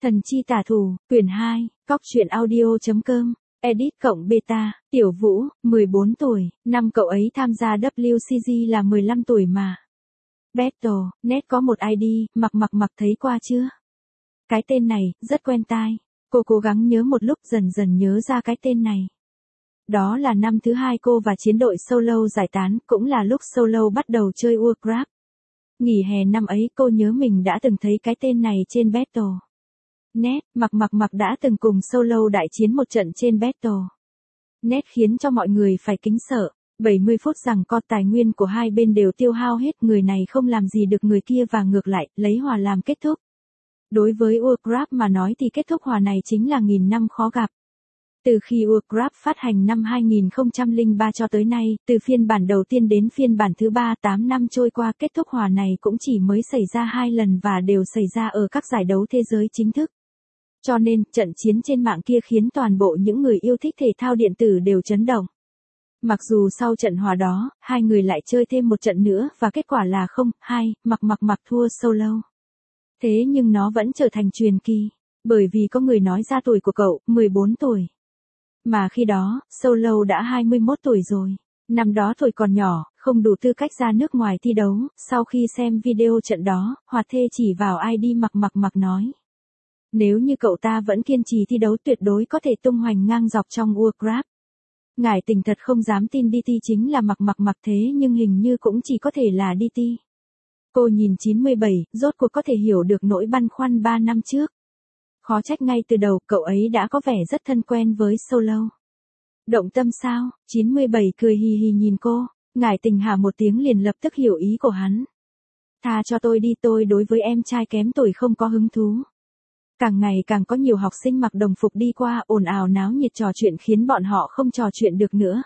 Thần chi tả thủ, quyển 2, cóc truyện audio.com, edit cộng beta, Tiểu Vũ, 14 tuổi, năm cậu ấy tham gia WCG là 15 tuổi mà. Battle, net có một ID, mặc thấy qua chưa? Cái tên này, rất quen tai. Cô cố gắng nhớ một lúc dần nhớ ra cái tên này. Đó là năm thứ 2 cô và chiến đội solo giải tán, cũng là lúc solo bắt đầu chơi Warcraft. Nghỉ hè năm ấy cô nhớ mình đã từng thấy cái tên này trên Battle. Net, mặc đã từng cùng solo đại chiến một trận trên Battle. Net khiến cho mọi người phải kính sợ. 70 phút rằng co tài nguyên của hai bên đều tiêu hao hết, người này không làm gì được người kia và ngược lại, lấy hòa làm kết thúc. Đối với Warcraft mà nói thì kết thúc hòa này chính là nghìn năm khó gặp. Từ khi Warcraft phát hành năm 2003 cho tới nay, từ phiên bản đầu tiên đến phiên bản thứ 3, 8 năm trôi qua, kết thúc hòa này cũng chỉ mới xảy ra 2 lần và đều xảy ra ở các giải đấu thế giới chính thức. Cho nên, trận chiến trên mạng kia khiến toàn bộ những người yêu thích thể thao điện tử đều chấn động. Mặc dù sau trận hòa đó, hai người lại chơi thêm một trận nữa và kết quả là 0-2, mặc thua solo. Thế nhưng nó vẫn trở thành truyền kỳ, bởi vì có người nói ra tuổi của cậu, 14 tuổi. Mà khi đó, solo đã 21 tuổi rồi. Năm đó tuổi còn nhỏ, không đủ tư cách ra nước ngoài thi đấu. Sau khi xem video trận đó, Hoạt Thê chỉ vào ID mặc nói. Nếu như cậu ta vẫn kiên trì thi đấu tuyệt đối có thể tung hoành ngang dọc trong Warcraft. Ngải Tình thật không dám tin DT chính là mặc thế nhưng hình như cũng chỉ có thể là DT. Cô nhìn 97, rốt cuộc có thể hiểu được nỗi băn khoăn 3 năm trước. Khó trách ngay từ đầu cậu ấy đã có vẻ rất thân quen với solo. Động tâm sao? 97 cười hì hì nhìn cô, Ngải Tình hả một tiếng liền lập tức hiểu ý của hắn. Tha cho tôi đi, tôi đối với em trai kém tuổi không có hứng thú. Càng ngày càng có nhiều học sinh mặc đồng phục đi qua, ồn ào náo nhiệt trò chuyện khiến bọn họ không trò chuyện được nữa.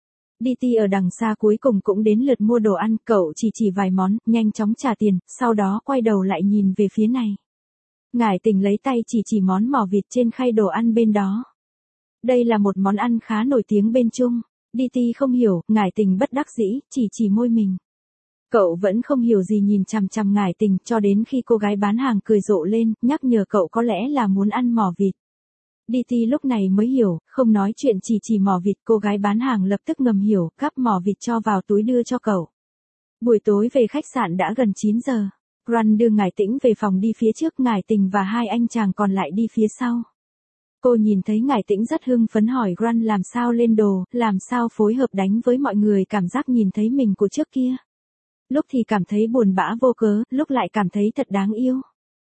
DT ở đằng xa cuối cùng cũng đến lượt mua đồ ăn, cậu chỉ vài món, nhanh chóng trả tiền, sau đó quay đầu lại nhìn về phía này. Ngải Tình lấy tay chỉ món mỏ vịt trên khay đồ ăn bên đó. Đây là một món ăn khá nổi tiếng bên Trung. DT không hiểu, Ngải Tình bất đắc dĩ, chỉ môi mình. Cậu vẫn không hiểu gì nhìn chằm Ngải Tình cho đến khi cô gái bán hàng cười rộ lên, nhắc nhở cậu có lẽ là muốn ăn mỏ vịt. DT lúc này mới hiểu, không nói chuyện chỉ mỏ vịt, cô gái bán hàng lập tức ngầm hiểu, gắp mỏ vịt cho vào túi đưa cho cậu. Buổi tối về khách sạn đã gần 9 giờ. Run đưa Ngải Tĩnh về phòng đi phía trước, Ngải Tình và hai anh chàng còn lại đi phía sau. Cô nhìn thấy Ngải Tĩnh rất hưng phấn hỏi Run làm sao lên đồ, làm sao phối hợp đánh với mọi người, cảm giác nhìn thấy mình của trước kia. Lúc thì cảm thấy buồn bã vô cớ, lúc lại cảm thấy thật đáng yêu.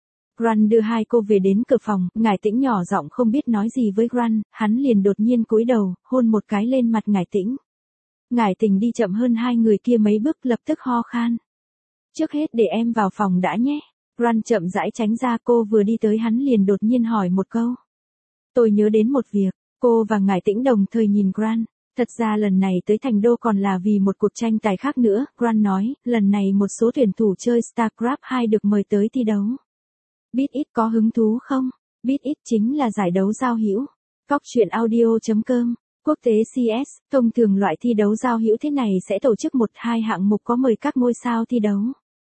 Run đưa hai cô về đến cửa phòng, Ngải Tĩnh nhỏ giọng không biết nói gì với Run, hắn liền đột nhiên cúi đầu, hôn một cái lên mặt Ngải Tĩnh. Ngải Tình đi chậm hơn hai người kia mấy bước, lập tức ho khan. Trước hết để em vào phòng đã nhé. Run chậm rãi tránh ra, cô vừa đi tới hắn liền đột nhiên hỏi một câu. Tôi nhớ đến một việc, cô và Ngải Tĩnh đồng thời nhìn Run. Thật ra lần này tới Thành Đô còn là vì một cuộc tranh tài khác nữa, Run nói, lần này một số tuyển thủ chơi StarCraft 2 được mời tới thi đấu. Biết ít có hứng thú không? Biết ít chính là giải đấu giao hữu. Cóc truyện audio.com, quốc tế CS, thông thường loại thi đấu giao hữu thế này sẽ tổ chức 1-2 hạng mục có mời các ngôi sao thi đấu.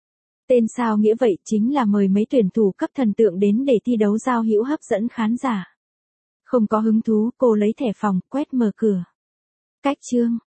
Tên sao nghĩa vậy, chính là mời mấy tuyển thủ cấp thần tượng đến để thi đấu giao hữu hấp dẫn khán giả. Không có hứng thú, cô lấy thẻ phòng, quét mở cửa. Cách chương